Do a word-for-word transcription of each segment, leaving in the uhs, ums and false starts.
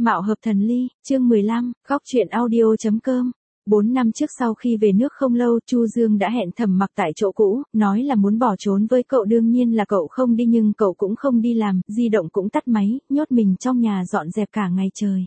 Mạo hợp thần ly, chương mười lăm, góc truyện audio.com. Bốn năm trước sau khi về nước không lâu, Chu Dương đã hẹn Thẩm Mặc tại chỗ cũ, nói là muốn bỏ trốn với cậu. Đương nhiên là cậu không đi, nhưng cậu cũng không đi làm, di động cũng tắt máy, nhốt mình trong nhà dọn dẹp cả ngày trời.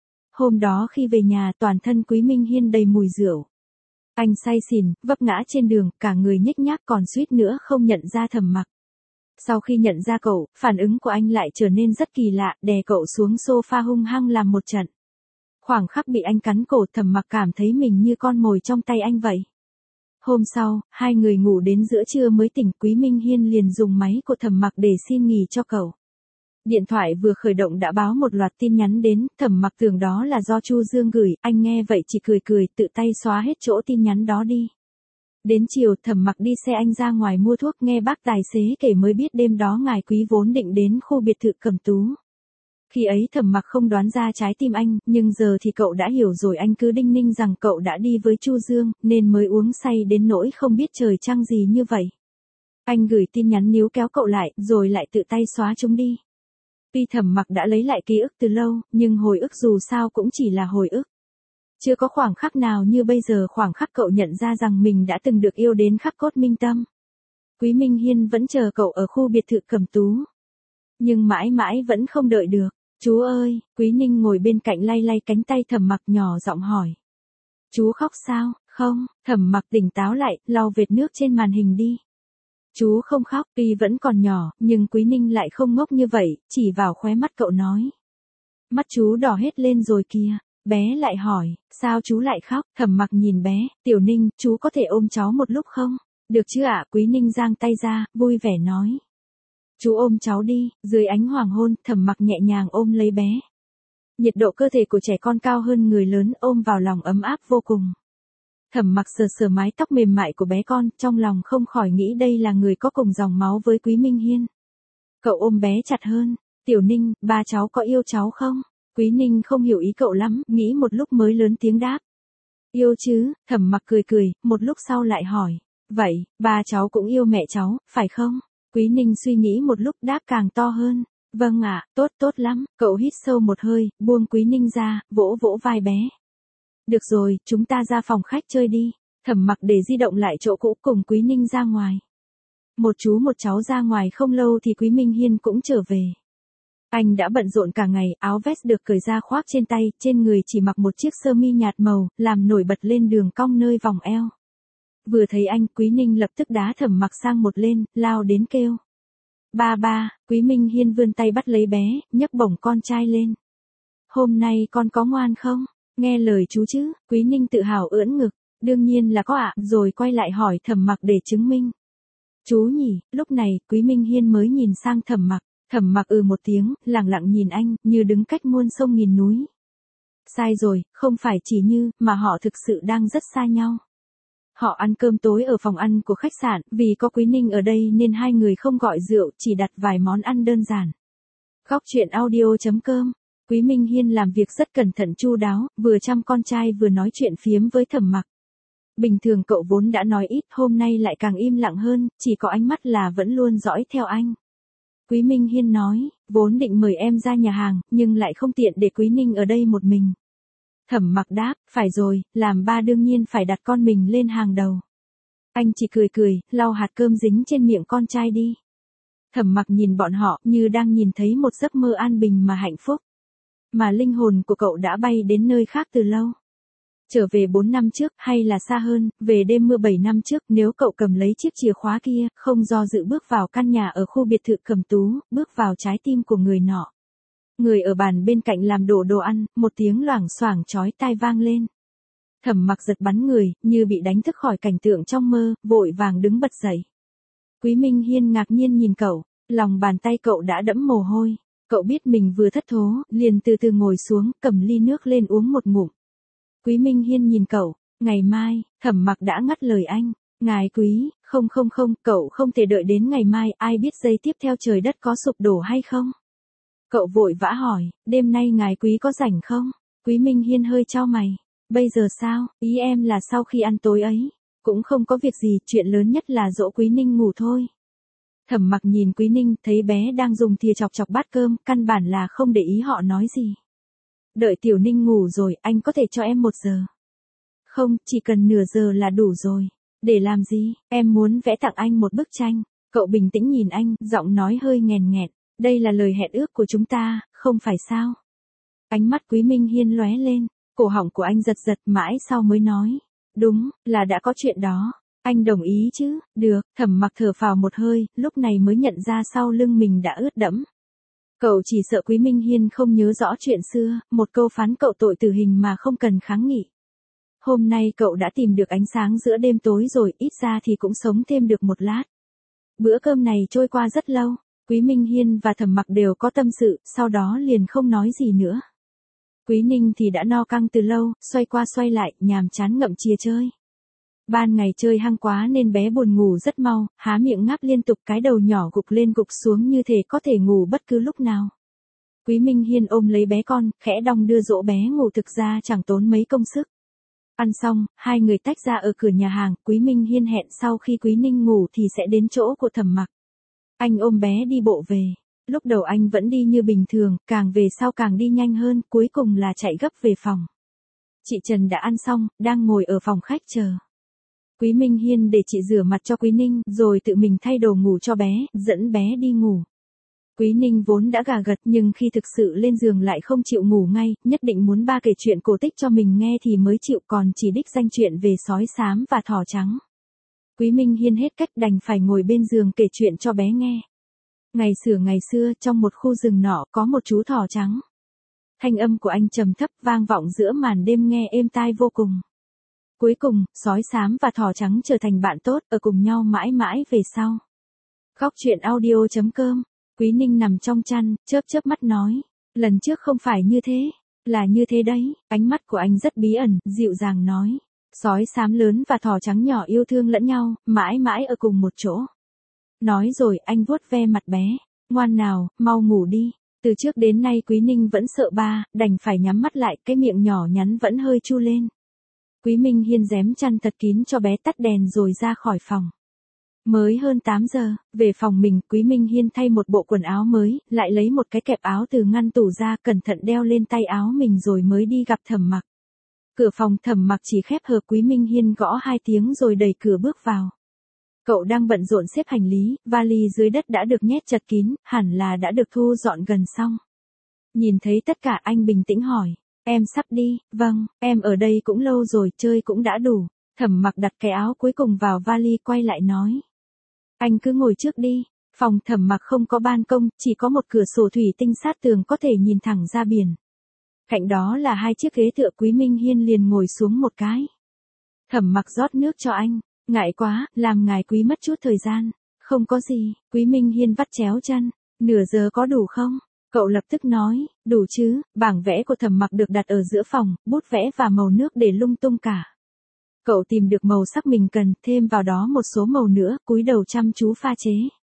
Hôm đó khi về nhà, toàn thân Quý Minh Hiên đầy mùi rượu. Anh say xỉn, vấp ngã trên đường, cả người nhếch nhác, còn suýt nữa không nhận ra Thẩm Mặc. Sau khi nhận ra cậu, phản ứng của anh lại trở nên rất kỳ lạ, đè cậu xuống sofa hung hăng làm một trận. Khoảng khắc bị anh cắn cổ, Thẩm Mặc cảm thấy mình như con mồi trong tay anh vậy. Hôm sau, hai người ngủ đến giữa trưa mới tỉnh. Quý Minh Hiên liền dùng máy của Thẩm Mặc để xin nghỉ cho cậu. Điện thoại vừa khởi động đã báo một loạt tin nhắn đến, Thẩm Mặc tưởng đó là do Chu Dương gửi, anh nghe vậy chỉ cười cười, tự tay xóa hết chỗ tin nhắn đó đi. Đến chiều, Thẩm Mặc đi xe anh ra ngoài mua thuốc, nghe bác tài xế kể mới biết đêm đó ngài Quý vốn định đến khu biệt thự Cẩm Tú. Khi ấy Thẩm Mặc không đoán ra trái tim anh, nhưng giờ thì cậu đã hiểu rồi. Anh cứ đinh ninh rằng cậu đã đi với Chu Dương, nên mới uống say đến nỗi không biết trời trăng gì như vậy. Anh gửi tin nhắn níu kéo cậu lại, rồi lại tự tay xóa chúng đi. Tuy Thẩm Mặc đã lấy lại ký ức từ lâu, nhưng hồi ức dù sao cũng chỉ là hồi ức. Chưa có khoảng khắc nào như bây giờ, khoảng khắc cậu nhận ra rằng mình đã từng được yêu đến khắc cốt minh tâm. Quý Minh Hiên vẫn chờ cậu ở khu biệt thự Cẩm Tú. Nhưng mãi mãi vẫn không đợi được. Chú ơi, Quý Ninh ngồi bên cạnh lay lay cánh tay Thẩm Mặc, nhỏ giọng hỏi. Chú khóc sao? Không, Thẩm Mặc tỉnh táo lại, lau vệt nước trên màn hình đi. Chú không khóc, tuy vẫn còn nhỏ, nhưng Quý Ninh lại không ngốc như vậy, chỉ vào khóe mắt cậu nói. Mắt chú đỏ hết lên rồi kìa. Bé lại hỏi, sao chú lại khóc? Thẩm Mặc nhìn bé, Tiểu Ninh, chú có thể ôm cháu một lúc không? Được chứ ạ? Quý Ninh giang tay ra, vui vẻ nói. Chú ôm cháu đi. Dưới ánh hoàng hôn, Thẩm Mặc nhẹ nhàng ôm lấy bé. Nhiệt độ cơ thể của trẻ con cao hơn người lớn, ôm vào lòng ấm áp vô cùng. Thẩm Mặc sờ sờ mái tóc mềm mại của bé con, trong lòng không khỏi nghĩ đây là người có cùng dòng máu với Quý Minh Hiên. Cậu ôm bé chặt hơn. Tiểu Ninh, ba cháu có yêu cháu không? Quý Ninh không hiểu ý cậu lắm, nghĩ một lúc mới lớn tiếng đáp. Yêu chứ. Thẩm Mặc cười cười, một lúc sau lại hỏi. Vậy, ba cháu cũng yêu mẹ cháu, phải không? Quý Ninh suy nghĩ một lúc đáp càng to hơn. Vâng ạ, tốt tốt lắm. Cậu hít sâu một hơi, buông Quý Ninh ra, vỗ vỗ vai bé. Được rồi, chúng ta ra phòng khách chơi đi. Thẩm Mặc để di động lại chỗ cũ, cùng Quý Ninh ra ngoài. Một chú một cháu ra ngoài không lâu thì Quý Minh Hiên cũng trở về. Anh đã bận rộn cả ngày, áo vest được cởi ra khoác trên tay, trên người chỉ mặc một chiếc sơ mi nhạt màu, làm nổi bật lên đường cong nơi vòng eo. Vừa thấy anh, Quý Ninh lập tức đá Thẩm Mặc sang một lên, lao đến kêu. Ba ba. Quý Minh Hiên vươn tay bắt lấy bé, nhấc bổng con trai lên. Hôm nay con có ngoan không? Nghe lời chú chứ? Quý Ninh tự hào ưỡn ngực. Đương nhiên là có ạ, rồi quay lại hỏi Thẩm Mặc để chứng minh. Chú nhỉ? Lúc này, Quý Minh Hiên mới nhìn sang Thẩm Mặc. Thẩm Mặc ừ một tiếng, lặng lặng nhìn anh, như đứng cách muôn sông nghìn núi. Sai rồi, không phải chỉ như, mà họ thực sự đang rất xa nhau. Họ ăn cơm tối ở phòng ăn của khách sạn, vì có Quý Ninh ở đây nên hai người không gọi rượu, chỉ đặt vài món ăn đơn giản. Góc truyện audio.com. Quý Minh Hiên làm việc rất cẩn thận chu đáo, vừa chăm con trai vừa nói chuyện phiếm với Thẩm Mặc. Bình thường cậu vốn đã nói ít, hôm nay lại càng im lặng hơn, chỉ có ánh mắt là vẫn luôn dõi theo anh. Quý Minh Hiên nói, vốn định mời em ra nhà hàng, nhưng lại không tiện để Quý Ninh ở đây một mình. Thẩm Mặc đáp, phải rồi, làm ba đương nhiên phải đặt con mình lên hàng đầu. Anh chỉ cười cười, lau hạt cơm dính trên miệng con trai đi. Thẩm Mặc nhìn bọn họ, như đang nhìn thấy một giấc mơ an bình mà hạnh phúc. Mà linh hồn của cậu đã bay đến nơi khác từ lâu. Trở về bốn năm trước, hay là xa hơn, về đêm mưa bảy năm trước, nếu cậu cầm lấy chiếc chìa khóa kia, không do dự bước vào căn nhà ở khu biệt thự Cẩm Tú, bước vào trái tim của người nọ. Người ở bàn bên cạnh làm đổ đồ ăn, một tiếng loảng xoảng chói tai vang lên. Thẩm Mặc giật bắn người, như bị đánh thức khỏi cảnh tượng trong mơ, vội vàng đứng bật dậy. Quý Minh Hiên ngạc nhiên nhìn cậu, lòng bàn tay cậu đã đẫm mồ hôi. Cậu biết mình vừa thất thố, liền từ từ ngồi xuống, cầm ly nước lên uống một ngụm. Quý Minh Hiên nhìn cậu, ngày mai. Thẩm Mặc đã ngắt lời anh. Ngài Quý, không không không, cậu không thể đợi đến ngày mai, ai biết giây tiếp theo trời đất có sụp đổ hay không? Cậu vội vã hỏi, đêm nay ngài Quý có rảnh không? Quý Minh Hiên hơi chau mày. Bây giờ sao? Ý em là sau khi ăn tối ấy. Cũng không có việc gì, chuyện lớn nhất là dỗ Quý Ninh ngủ thôi. Thẩm Mặc nhìn Quý Ninh, thấy bé đang dùng thìa chọc chọc bát cơm, căn bản là không để ý họ nói gì. đợi Tiểu Ninh ngủ rồi, anh có thể cho em một giờ. Không, chỉ cần nửa giờ là đủ rồi. Để làm gì? Em muốn vẽ tặng anh một bức tranh. Cậu bình tĩnh nhìn anh, giọng nói hơi nghèn nghẹt. Đây là lời hẹn ước của chúng ta, không phải sao? Ánh mắt Quý Minh Hiên lóe lên, cổ họng của anh giật giật mãi sau mới nói. Đúng, là đã có chuyện đó. Anh đồng ý chứ? Được, Thẩm Mặc thở phào một hơi, lúc này mới nhận ra sau lưng mình đã ướt đẫm. Cậu chỉ sợ Quý Minh Hiên không nhớ rõ chuyện xưa, một câu phán cậu tội tử hình mà không cần kháng nghị. Hôm nay cậu đã tìm được ánh sáng giữa đêm tối rồi, ít ra thì cũng sống thêm được một lát. Bữa cơm này trôi qua rất lâu, Quý Minh Hiên và Thẩm Mặc đều có tâm sự, sau đó liền không nói gì nữa. Quý Ninh thì đã no căng từ lâu, xoay qua xoay lại, nhàm chán ngậm chìa chơi. Ban ngày chơi hăng quá nên bé buồn ngủ rất mau, há miệng ngáp liên tục, cái đầu nhỏ gục lên gục xuống như thể có thể ngủ bất cứ lúc nào. Quý Minh Hiên ôm lấy bé con, khẽ đong đưa dỗ bé ngủ, thực ra chẳng tốn mấy công sức. Ăn xong, hai người tách ra ở cửa nhà hàng, Quý Minh Hiên hẹn sau khi Quý Ninh ngủ thì sẽ đến chỗ của Thẩm Mặc. Anh ôm bé đi bộ về. Lúc đầu anh vẫn đi như bình thường, càng về sau càng đi nhanh hơn, cuối cùng là chạy gấp về phòng. Chị Trần đã ăn xong, đang ngồi ở phòng khách chờ. Quý Minh Hiên để chị rửa mặt cho Quý Ninh, rồi tự mình thay đồ ngủ cho bé, dẫn bé đi ngủ. Quý Ninh vốn đã gà gật nhưng khi thực sự lên giường lại không chịu ngủ ngay, nhất định muốn ba kể chuyện cổ tích cho mình nghe thì mới chịu, còn chỉ đích danh chuyện về sói xám và thỏ trắng. Quý Minh Hiên hết cách đành phải ngồi bên giường kể chuyện cho bé nghe. Ngày xưa ngày xưa, trong một khu rừng nọ có một chú thỏ trắng. Thanh âm của anh trầm thấp vang vọng giữa màn đêm nghe êm tai vô cùng. Cuối cùng, sói xám và thỏ trắng trở thành bạn tốt, ở cùng nhau mãi mãi về sau. Góc truyện audio chấm com. Quý Ninh nằm trong chăn, chớp chớp mắt nói. Lần trước không phải như thế, là như thế đấy. Ánh mắt của anh rất bí ẩn, dịu dàng nói. Sói xám lớn và thỏ trắng nhỏ yêu thương lẫn nhau, mãi mãi ở cùng một chỗ. Nói rồi anh vuốt ve mặt bé. Ngoan nào, mau ngủ đi. Từ trước đến nay Quý Ninh vẫn sợ ba, đành phải nhắm mắt lại, cái miệng nhỏ nhắn vẫn hơi chu lên. Quý Minh Hiên rém chăn thật kín cho bé, tắt đèn rồi ra khỏi phòng. Mới hơn tám giờ, về phòng mình, Quý Minh Hiên thay một bộ quần áo mới, lại lấy một cái kẹp áo từ ngăn tủ ra, cẩn thận đeo lên tay áo mình rồi mới đi gặp Thẩm Mặc. Cửa phòng Thẩm Mặc chỉ khép hờ, Quý Minh Hiên gõ hai tiếng rồi đẩy cửa bước vào. Cậu đang bận rộn xếp hành lý, vali dưới đất đã được nhét chật kín, hẳn là đã được thu dọn gần xong. Nhìn thấy tất cả anh bình tĩnh hỏi, em sắp đi? Vâng, em ở đây cũng lâu rồi, chơi cũng đã đủ. Thẩm Mặc đặt cái áo cuối cùng vào vali quay lại nói. Anh cứ ngồi trước đi. Phòng Thẩm Mặc không có ban công, chỉ có một cửa sổ thủy tinh sát tường có thể nhìn thẳng ra biển. Cạnh đó là hai chiếc ghế tựa, Quý Minh Hiên liền ngồi xuống một cái. Thẩm Mặc rót nước cho anh. Ngại quá, làm ngài Quý mất chút thời gian. Không có gì, Quý Minh Hiên vắt chéo chân. Nửa giờ có đủ không? Cậu lập tức nói, đủ chứ. Bảng vẽ của Thẩm Mặc được đặt ở giữa phòng, bút vẽ và màu nước để lung tung cả. Cậu tìm được màu sắc mình cần, thêm vào đó một số màu nữa, cúi đầu chăm chú pha chế.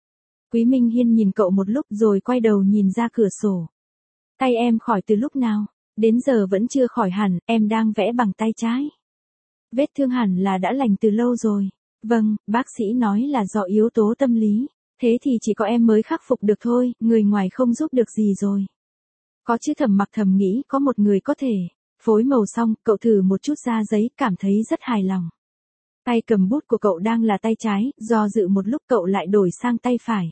Quý Minh Hiên nhìn cậu một lúc rồi quay đầu nhìn ra cửa sổ. Tay em khỏi từ lúc nào? Đến giờ vẫn chưa khỏi hẳn, em đang vẽ bằng tay trái. Vết thương hẳn là đã lành từ lâu rồi. Vâng, bác sĩ nói là do yếu tố tâm lý. Thế thì chỉ có em mới khắc phục được thôi, người ngoài không giúp được gì rồi. Có chứ, Thẩm Mặc thầm nghĩ, có một người có thể. Phối màu xong, cậu thử một chút ra giấy, cảm thấy rất hài lòng. Tay cầm bút của cậu đang là tay trái, do dự một lúc cậu lại đổi sang tay phải.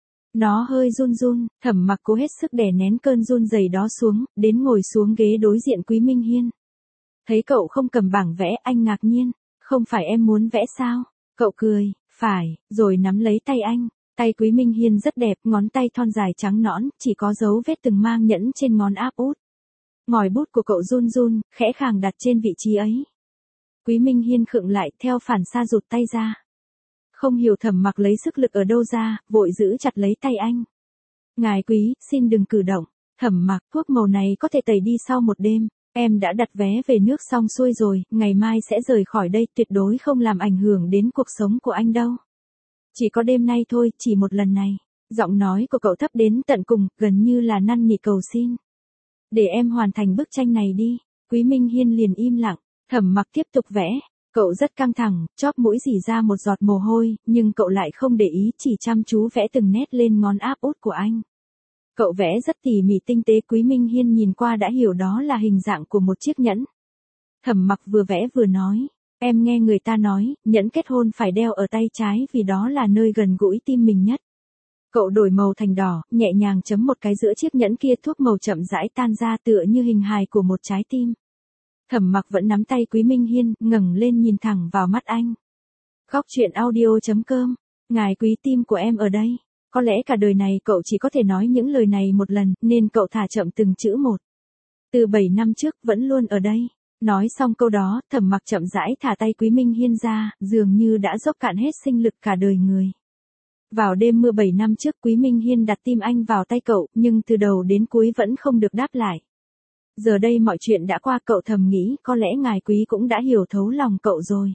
Nó hơi run run, Thẩm Mặc cố hết sức đè nén cơn run rẩy đó xuống, đến ngồi xuống ghế đối diện Quý Minh Hiên. Thấy cậu không cầm bảng vẽ, anh ngạc nhiên. Không phải em muốn vẽ sao? Cậu cười, phải, rồi nắm lấy tay anh. Tay Quý Minh Hiên rất đẹp, ngón tay thon dài trắng nõn, chỉ có dấu vết từng mang nhẫn trên ngón áp út. Ngòi bút của cậu run run, khẽ khàng đặt trên vị trí ấy. Quý Minh Hiên khựng lại, theo phản xạ rụt tay ra. Không hiểu Thẩm Mặc lấy sức lực ở đâu ra, vội giữ chặt lấy tay anh. Ngài Quý, xin đừng cử động. Thẩm Mặc, thuốc màu này có thể tẩy đi sau một đêm. Em đã đặt vé về nước xong xuôi rồi, ngày mai sẽ rời khỏi đây, tuyệt đối không làm ảnh hưởng đến cuộc sống của anh đâu. Chỉ có đêm nay thôi, chỉ một lần này. Giọng nói của cậu thấp đến tận cùng, gần như là năn nỉ cầu xin. Để em hoàn thành bức tranh này đi. Quý Minh Hiên liền im lặng. Thẩm Mặc tiếp tục vẽ. Cậu rất căng thẳng, chóp mũi rỉ ra một giọt mồ hôi, nhưng cậu lại không để ý, chỉ chăm chú vẽ từng nét lên ngón áp út của anh. Cậu vẽ rất tỉ mỉ tinh tế, Quý Minh Hiên nhìn qua đã hiểu đó là hình dạng của một chiếc nhẫn. Thẩm Mặc vừa vẽ vừa nói, em nghe người ta nói, nhẫn kết hôn phải đeo ở tay trái vì đó là nơi gần gũi tim mình nhất. Cậu đổi màu thành đỏ, nhẹ nhàng chấm một cái giữa chiếc nhẫn kia, thuốc màu chậm rãi tan ra tựa như hình hài của một trái tim. Thẩm Mặc vẫn nắm tay Quý Minh Hiên, ngẩng lên nhìn thẳng vào mắt anh. Góc truyện audio chấm com, ngài quý tim của em ở đây. Có lẽ cả đời này cậu chỉ có thể nói những lời này một lần, nên cậu thả chậm từng chữ một. Từ bảy năm trước, vẫn luôn ở đây. Nói xong câu đó, Thẩm Mặc chậm rãi thả tay Quý Minh Hiên ra, dường như đã dốc cạn hết sinh lực cả đời người. Vào đêm mưa bảy năm trước, Quý Minh Hiên đặt tim anh vào tay cậu, nhưng từ đầu đến cuối vẫn không được đáp lại. Giờ đây mọi chuyện đã qua, cậu thầm nghĩ có lẽ ngài quý cũng đã hiểu thấu lòng cậu rồi.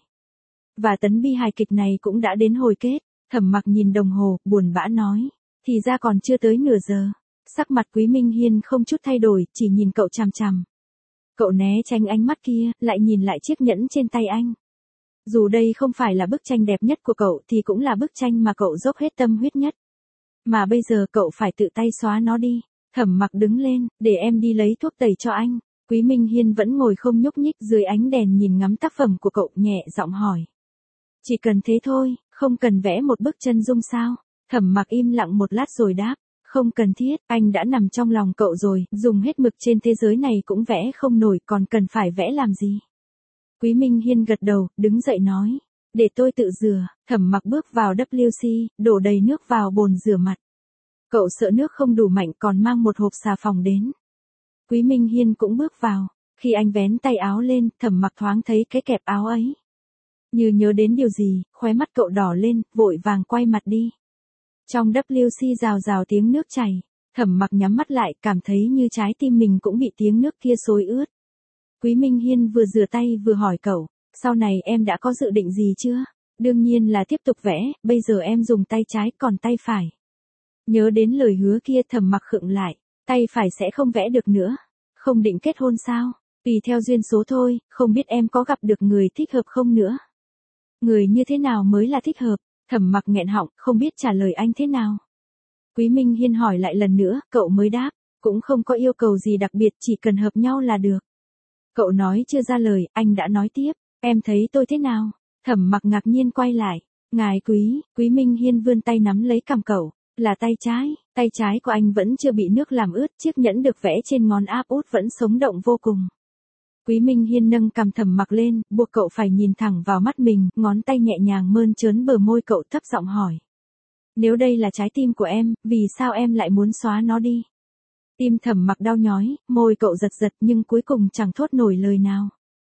Và tấn bi hài kịch này cũng đã đến hồi kết. Thẩm Mặc nhìn đồng hồ, buồn bã nói, thì ra còn chưa tới nửa giờ. Sắc mặt Quý Minh Hiên không chút thay đổi, chỉ nhìn cậu chằm chằm. Cậu né tránh ánh mắt kia, lại nhìn lại chiếc nhẫn trên tay anh. Dù đây không phải là bức tranh đẹp nhất của cậu thì cũng là bức tranh mà cậu dốc hết tâm huyết nhất. Mà bây giờ cậu phải tự tay xóa nó đi. Thẩm Mặc đứng lên, để em đi lấy thuốc tẩy cho anh. Quý Minh Hiên vẫn ngồi không nhúc nhích dưới ánh đèn nhìn ngắm tác phẩm của cậu, nhẹ giọng hỏi. Chỉ cần thế thôi, không cần vẽ một bức chân dung sao? Thẩm Mặc im lặng một lát rồi đáp. Không cần thiết, anh đã nằm trong lòng cậu rồi, dùng hết mực trên thế giới này cũng vẽ không nổi, còn cần phải vẽ làm gì? Quý Minh Hiên gật đầu, đứng dậy nói. Để tôi tự rửa. Thẩm Mặc bước vào vê kép xê, đổ đầy nước vào bồn rửa mặt. Cậu sợ nước không đủ mạnh còn mang một hộp xà phòng đến. Quý Minh Hiên cũng bước vào. Khi anh vén tay áo lên, Thẩm Mặc thoáng thấy cái kẹp áo ấy. Như nhớ đến điều gì, khóe mắt cậu đỏ lên, vội vàng quay mặt đi. Trong vê kép xê rào rào tiếng nước chảy. Thẩm Mặc nhắm mắt lại, cảm thấy như trái tim mình cũng bị tiếng nước kia xối ướt. Quý Minh Hiên vừa rửa tay vừa hỏi cậu, sau này em đã có dự định gì chưa? Đương nhiên là tiếp tục vẽ, bây giờ em dùng tay trái còn tay phải. Nhớ đến lời hứa kia, Thẩm Mặc khựng lại, tay phải sẽ không vẽ được nữa. Không định kết hôn sao? Tùy theo duyên số thôi, không biết em có gặp được người thích hợp không nữa. Người như thế nào mới là thích hợp? Thẩm Mặc nghẹn họng, không biết trả lời anh thế nào. Quý Minh Hiên hỏi lại lần nữa, cậu mới đáp, cũng không có yêu cầu gì đặc biệt, chỉ cần hợp nhau là được. Cậu nói chưa ra lời, anh đã nói tiếp, em thấy tôi thế nào? Thẩm Mặc ngạc nhiên quay lại, ngài quý, Quý Minh Hiên vươn tay nắm lấy cằm cậu, là tay trái, tay trái của anh vẫn chưa bị nước làm ướt, chiếc nhẫn được vẽ trên ngón áp út vẫn sống động vô cùng. Quý Minh Hiên nâng cằm Thẩm Mặc lên, buộc cậu phải nhìn thẳng vào mắt mình, ngón tay nhẹ nhàng mơn trớn bờ môi cậu, thấp giọng hỏi. Nếu đây là trái tim của em, vì sao em lại muốn xóa nó đi? Tim Thẩm Mặc đau nhói, môi cậu giật giật nhưng cuối cùng chẳng thốt nổi lời nào.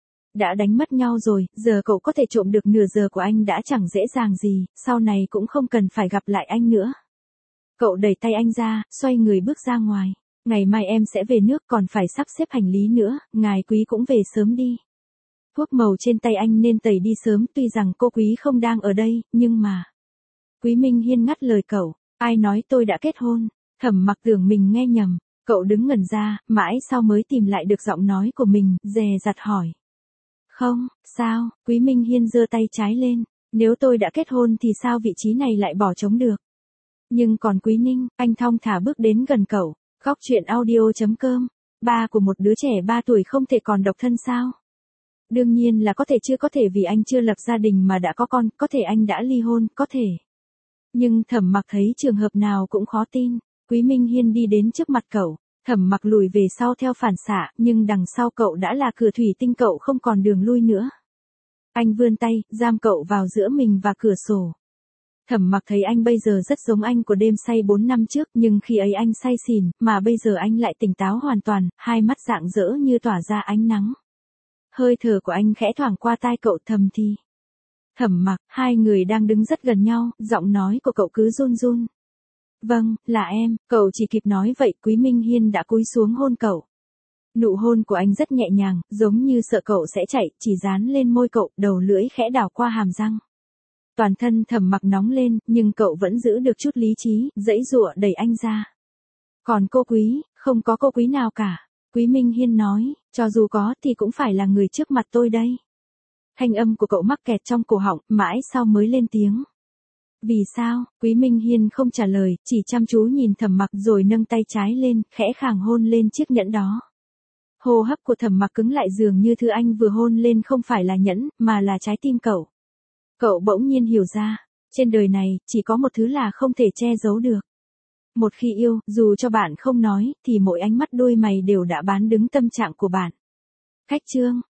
Đã đánh mất nhau rồi, giờ cậu có thể trộm được nửa giờ của anh đã chẳng dễ dàng gì, sau này cũng không cần phải gặp lại anh nữa. Cậu đẩy tay anh ra, xoay người bước ra ngoài. Ngày mai em sẽ về nước, còn phải sắp xếp hành lý nữa, ngài quý cũng về sớm đi. Thuốc màu trên tay anh nên tẩy đi sớm, tuy rằng cô quý không đang ở đây, nhưng mà... Quý Minh Hiên ngắt lời cậu, ai nói tôi đã kết hôn? Thẩm Mặc tưởng mình nghe nhầm, cậu đứng ngẩn ra, mãi sau mới tìm lại được giọng nói của mình, dè dặt hỏi. Không, sao? Quý Minh Hiên giơ tay trái lên, nếu tôi đã kết hôn thì sao vị trí này lại bỏ trống được? Nhưng còn Quý Ninh, anh thong thả bước đến gần cậu. Góc truyện audio chấm com, ba của một đứa trẻ ba tuổi không thể còn độc thân sao? Đương nhiên là có thể, chưa có thể vì anh chưa lập gia đình mà đã có con, có thể anh đã ly hôn, có thể. Nhưng Thẩm Mặc thấy trường hợp nào cũng khó tin. Quý Minh Hiên đi đến trước mặt cậu, Thẩm Mặc lùi về sau theo phản xạ, nhưng đằng sau cậu đã là cửa thủy tinh, cậu không còn đường lui nữa. Anh vươn tay, giam cậu vào giữa mình và cửa sổ. Thẩm Mặc thấy anh bây giờ rất giống anh của đêm say bốn năm trước, nhưng khi ấy anh say xỉn, mà bây giờ anh lại tỉnh táo hoàn toàn, hai mắt rạng rỡ như tỏa ra ánh nắng. Hơi thở của anh khẽ thoảng qua tai cậu, thầm thì. Thẩm Mặc, hai người đang đứng rất gần nhau, giọng nói của cậu cứ run run. Vâng, là em, cậu chỉ kịp nói vậy, Quý Minh Hiên đã cúi xuống hôn cậu. Nụ hôn của anh rất nhẹ nhàng, giống như sợ cậu sẽ chạy, chỉ dán lên môi cậu, đầu lưỡi khẽ đảo qua hàm răng. Toàn thân Thẩm Mặc nóng lên, nhưng cậu vẫn giữ được chút lý trí, giãy giụa đẩy anh ra. Còn cô quý, không có cô quý nào cả. Quý Minh Hiên nói, cho dù có thì cũng phải là người trước mặt tôi đây. Thanh âm của cậu mắc kẹt trong cổ họng, mãi sau mới lên tiếng. Vì sao? Quý Minh Hiên không trả lời, chỉ chăm chú nhìn Thẩm Mặc rồi nâng tay trái lên, khẽ khàng hôn lên chiếc nhẫn đó. Hô hấp của Thẩm Mặc cứng lại dường như thứ anh vừa hôn lên không phải là nhẫn, mà là trái tim cậu. Cậu bỗng nhiên hiểu ra, trên đời này, chỉ có một thứ là không thể che giấu được. Một khi yêu, dù cho bạn không nói, thì mỗi ánh mắt đôi mày đều đã bán đứng tâm trạng của bạn. Khách chương